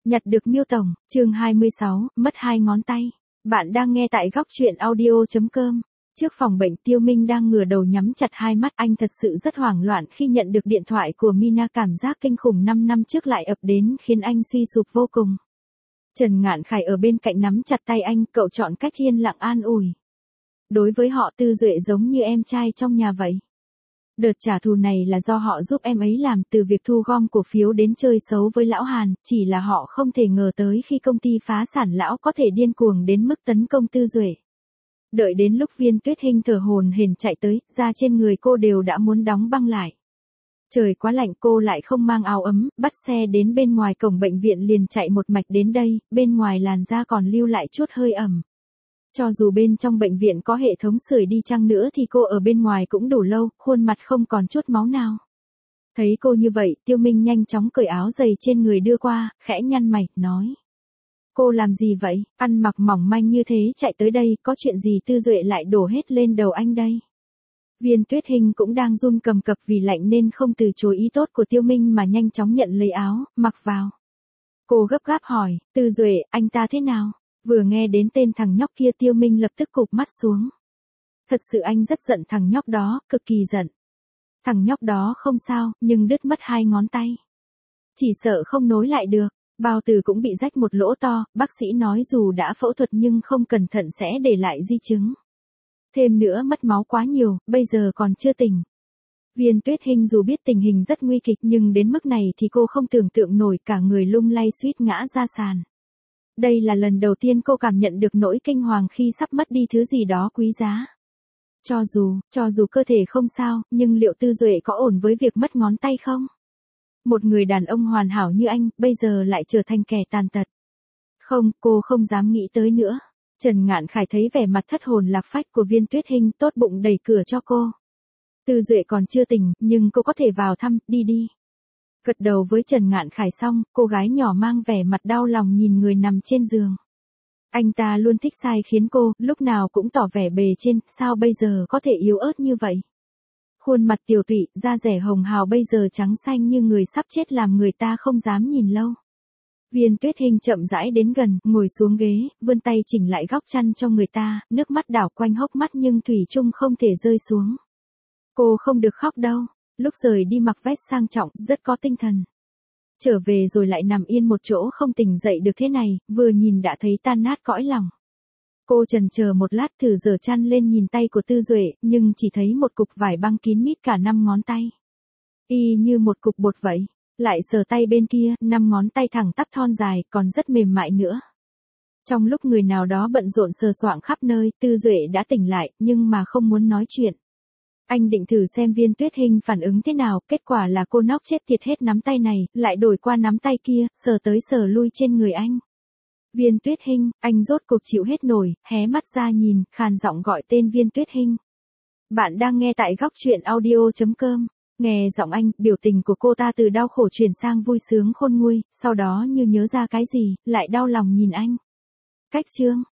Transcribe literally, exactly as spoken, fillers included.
Nhặt được Miêu Tổng, chương hai mươi sáu, mất hai ngón tay. Bạn đang nghe tại góc truyện audio chấm com. Trước phòng bệnh Tiêu Minh đang ngửa đầu nhắm chặt hai mắt, anh thật sự rất hoảng loạn khi nhận được điện thoại của Mina, cảm giác kinh khủng năm năm trước lại ập đến khiến anh suy sụp vô cùng. Trần Ngạn Khải ở bên cạnh nắm chặt tay anh, cậu chọn cách yên lặng an ủi. Đối với họ, Tư Duệ giống như em trai trong nhà vậy. Đợt trả thù này là do họ giúp em ấy làm, từ việc thu gom cổ phiếu đến chơi xấu với lão Hàn, chỉ là họ không thể ngờ tới khi công ty phá sản lão có thể điên cuồng đến mức tấn công Tư Duệ. Đợi đến lúc Viên Tuyết Hinh thở hổn hển chạy tới, da trên người cô đều đã muốn đóng băng lại. Trời quá lạnh, cô lại không mang áo ấm, bắt xe đến bên ngoài cổng bệnh viện liền chạy một mạch đến đây, bên ngoài làn da còn lưu lại chút hơi ẩm. Cho dù bên trong bệnh viện có hệ thống sưởi đi chăng nữa thì cô ở bên ngoài cũng đủ lâu, khuôn mặt không còn chút máu nào. Thấy cô như vậy, Tiêu Minh nhanh chóng cởi áo giày trên người đưa qua, khẽ nhăn mày, nói. Cô làm gì vậy, ăn mặc mỏng manh như thế chạy tới đây, có chuyện gì Tư Duệ lại đổ hết lên đầu anh đây? Viên Tuyết Hinh cũng đang run cầm cập vì lạnh nên không từ chối ý tốt của Tiêu Minh mà nhanh chóng nhận lấy áo, mặc vào. Cô gấp gáp hỏi, Tư Duệ, anh ta thế nào? Vừa nghe đến tên thằng nhóc kia, Tiêu Minh lập tức cụp mắt xuống. Thật sự anh rất giận thằng nhóc đó, cực kỳ giận. Thằng nhóc đó không sao, nhưng đứt mất hai ngón tay. Chỉ sợ không nối lại được, bao tử cũng bị rách một lỗ to, bác sĩ nói dù đã phẫu thuật nhưng không cẩn thận sẽ để lại di chứng. Thêm nữa mất máu quá nhiều, bây giờ còn chưa tỉnh. Viên Tuyết Hinh dù biết tình hình rất nguy kịch nhưng đến mức này thì cô không tưởng tượng nổi, cả người lung lay suýt ngã ra sàn. Đây là lần đầu tiên cô cảm nhận được nỗi kinh hoàng khi sắp mất đi thứ gì đó quý giá. Cho dù, cho dù cơ thể không sao, nhưng liệu Tư Duệ có ổn với việc mất ngón tay không? Một người đàn ông hoàn hảo như anh, bây giờ lại trở thành kẻ tàn tật. Không, cô không dám nghĩ tới nữa. Trần Ngạn Khải thấy vẻ mặt thất hồn lạc phách của Viên Tuyết Hinh, tốt bụng đẩy cửa cho cô. Tư Duệ còn chưa tỉnh, nhưng cô có thể vào thăm, đi đi. Gật đầu với Trần Ngạn Khải xong, cô gái nhỏ mang vẻ mặt đau lòng nhìn người nằm trên giường. Anh ta luôn thích sai khiến cô, lúc nào cũng tỏ vẻ bề trên, sao bây giờ có thể yếu ớt như vậy? Khuôn mặt tiều tụy, da rẻ hồng hào bây giờ trắng xanh như người sắp chết làm người ta không dám nhìn lâu. Viên Tuyết Hinh chậm rãi đến gần, ngồi xuống ghế, vươn tay chỉnh lại góc chăn cho người ta, nước mắt đảo quanh hốc mắt nhưng thủy chung không thể rơi xuống. Cô không được khóc đâu. Lúc rời đi mặc vest sang trọng, rất có tinh thần. Trở về rồi lại nằm yên một chỗ không tỉnh dậy được thế này, vừa nhìn đã thấy tan nát cõi lòng. Cô chần chờ một lát thử giở chăn lên nhìn tay của Tư Duệ, nhưng chỉ thấy một cục vải băng kín mít cả năm ngón tay. Y như một cục bột vậy. Lại sờ tay bên kia, năm ngón tay thẳng tắp thon dài, còn rất mềm mại nữa. Trong lúc người nào đó bận rộn sờ soạng khắp nơi, Tư Duệ đã tỉnh lại, nhưng mà không muốn nói chuyện. Anh định thử xem Viên Tuyết Hinh phản ứng thế nào, kết quả là cô nóc chết tiệt hết nắm tay này, lại đổi qua nắm tay kia, sờ tới sờ lui trên người anh. Viên Tuyết Hinh, anh rốt cuộc chịu hết nổi, hé mắt ra nhìn, khàn giọng gọi tên Viên Tuyết Hinh. Bạn đang nghe tại góc truyện audio chấm com. Nghe giọng anh, biểu tình của cô ta từ đau khổ chuyển sang vui sướng khôn nguôi, sau đó như nhớ ra cái gì, lại đau lòng nhìn anh. Cách chương,